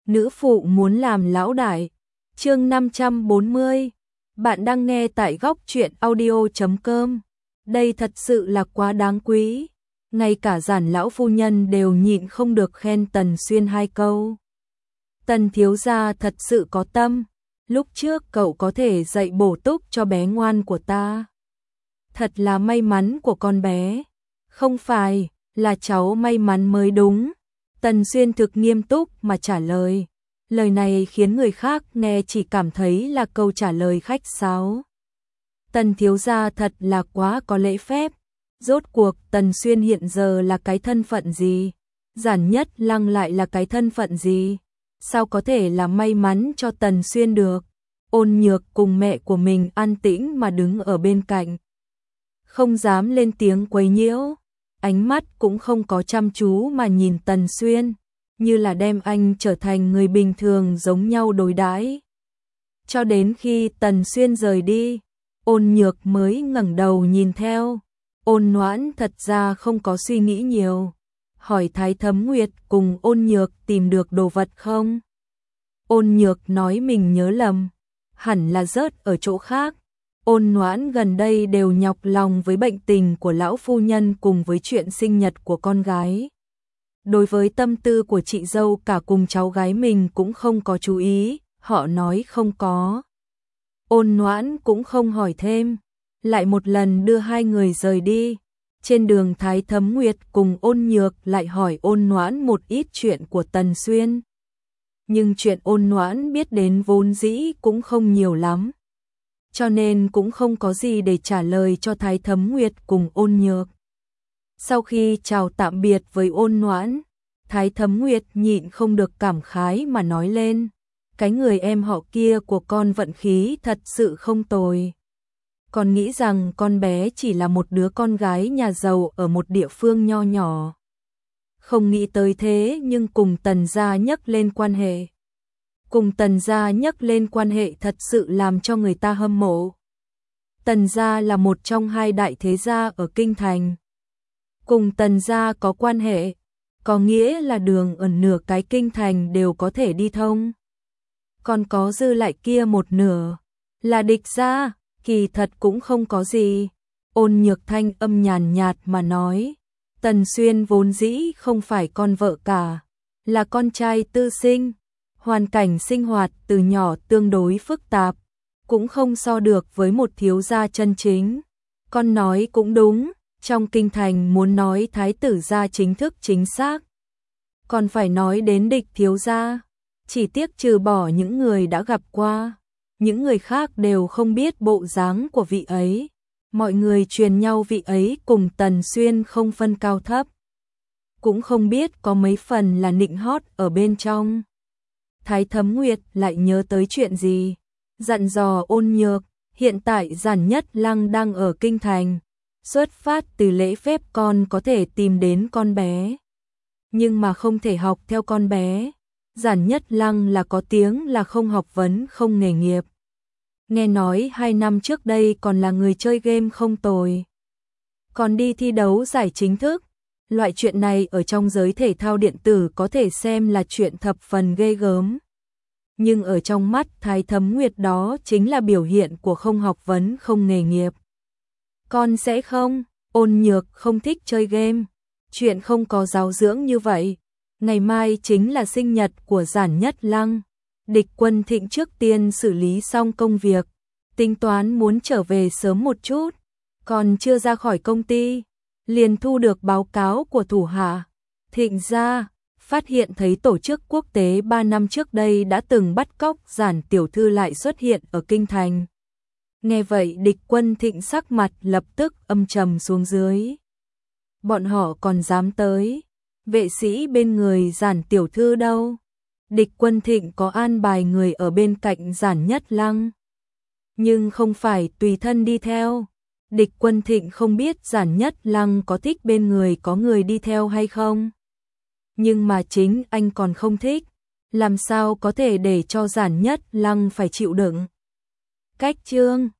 nữ phụ muốn làm lão đại. Chương 540. Bạn đang nghe tại góc truyện audio.com. Đây thật sự là quá đáng quý. Ngay cả Giản lão phu nhân đều nhịn không được khen Tần Xuyên hai câu. Tần thiếu gia thật sự có tâm. Lúc trước cậu có thể dạy bổ túc cho bé ngoan của ta. Thật là may mắn của con bé. Không phải, là cháu may mắn mới đúng. Tần Xuyên thực nghiêm túc mà trả lời. Lời này khiến người khác nghe chỉ cảm thấy là câu trả lời khách sáo. Tần thiếu gia thật là quá có lễ phép. Rốt cuộc Tần Xuyên hiện giờ là cái thân phận gì? Giản Nhất Lăng lại là cái thân phận gì? Sao có thể là may mắn cho Tần Xuyên được? Ôn Nhược cùng mẹ của mình an tĩnh mà đứng ở bên cạnh. Không dám lên tiếng quấy nhiễu. Ánh mắt cũng không có chăm chú mà nhìn Tần Xuyên, như là đem anh trở thành người bình thường giống nhau đối đãi. Cho đến khi Tần Xuyên rời đi, Ôn Nhược mới ngẩng đầu nhìn theo. Ôn Noãn thật ra không có suy nghĩ nhiều, hỏi Thái Thấm Nguyệt cùng Ôn Nhược tìm được đồ vật không? Ôn Nhược nói mình nhớ lầm, hẳn là rớt ở chỗ khác. Ôn Noãn gần đây đều nhọc lòng với bệnh tình của lão phu nhân cùng với chuyện sinh nhật của con gái. Đối với tâm tư của chị dâu cả cùng cháu gái mình cũng không có chú ý, họ nói không có. Ôn Noãn cũng không hỏi thêm, lại một lần đưa hai người rời đi. Trên đường Thái Thấm Nguyệt cùng Ôn Nhược lại hỏi Ôn Noãn một ít chuyện của Tần Xuyên. Nhưng chuyện Ôn Noãn biết đến vốn dĩ cũng không nhiều lắm, cho nên cũng không có gì để trả lời cho Thái Thấm Nguyệt cùng Ôn Nhược. Sau khi chào tạm biệt với Ôn Noãn, Thái Thấm Nguyệt nhịn không được cảm khái mà nói lên, cái người em họ kia của con vận khí thật sự không tồi. Con nghĩ rằng con bé chỉ là một đứa con gái nhà giàu ở một địa phương nho nhỏ. Không nghĩ tới thế nhưng cùng Tần gia nhắc lên quan hệ. Cùng Tần gia nhắc lên quan hệ thật sự làm cho người ta hâm mộ. Tần gia là một trong hai đại thế gia ở Kinh Thành. Cùng Tần gia có quan hệ, có nghĩa là đường ở nửa cái Kinh Thành đều có thể đi thông. Còn có dư lại kia một nửa, là địch gia, kỳ thật cũng không có gì. Ôn Nhược thanh âm nhàn nhạt mà nói, Tần Xuyên vốn dĩ không phải con vợ cả, là con trai tư sinh. Hoàn cảnh sinh hoạt từ nhỏ tương đối phức tạp, cũng không so được với một thiếu gia chân chính. Con nói cũng đúng, trong Kinh Thành muốn nói thái tử gia chính thức chính xác, còn phải nói đến địch thiếu gia. Chỉ tiếc trừ bỏ những người đã gặp qua, những người khác đều không biết bộ dáng của vị ấy. Mọi người truyền nhau vị ấy cùng Tần Xuyên không phân cao thấp, cũng không biết có mấy phần là nịnh hót ở bên trong. Thái Thấm Nguyệt lại nhớ tới chuyện gì, dặn dò Ôn Nhược, hiện tại Giản Nhất Lăng đang ở Kinh Thành, xuất phát từ lễ phép con có thể tìm đến con bé, nhưng mà không thể học theo con bé. Giản Nhất Lăng là có tiếng là không học vấn không nghề nghiệp. Nghe nói 2 năm trước đây còn là người chơi game không tồi, còn đi thi đấu giải chính thức. Loại chuyện này ở trong giới thể thao điện tử có thể xem là chuyện thập phần ghê gớm. Nhưng ở trong mắt Thái Thấm Nguyệt đó chính là biểu hiện của không học vấn không nghề nghiệp. Con sẽ không, Ôn Nhược không thích chơi game. Chuyện không có giáo dưỡng như vậy. Ngày mai chính là sinh nhật của Giản Nhất Lăng. Địch Quân Thịnh trước tiên xử lý xong công việc, tính toán muốn trở về sớm một chút. Còn chưa ra khỏi công ty, liền thu được báo cáo của thủ hạ. Thịnh gia phát hiện thấy tổ chức quốc tế 3 năm trước đây đã từng bắt cóc Giản tiểu thư lại xuất hiện ở Kinh Thành. Nghe vậy Địch Quân Thịnh sắc mặt lập tức âm trầm xuống dưới. Bọn họ còn dám tới, vệ sĩ bên người Giản tiểu thư đâu? Địch Quân Thịnh có an bài người ở bên cạnh Giản Nhất Lăng, nhưng không phải tùy thân đi theo. Địch Quân Thịnh không biết Giản Nhất Lăng có thích bên người có người đi theo hay không, nhưng mà chính anh còn không thích, làm sao có thể để cho Giản Nhất Lăng phải chịu đựng. Cách chương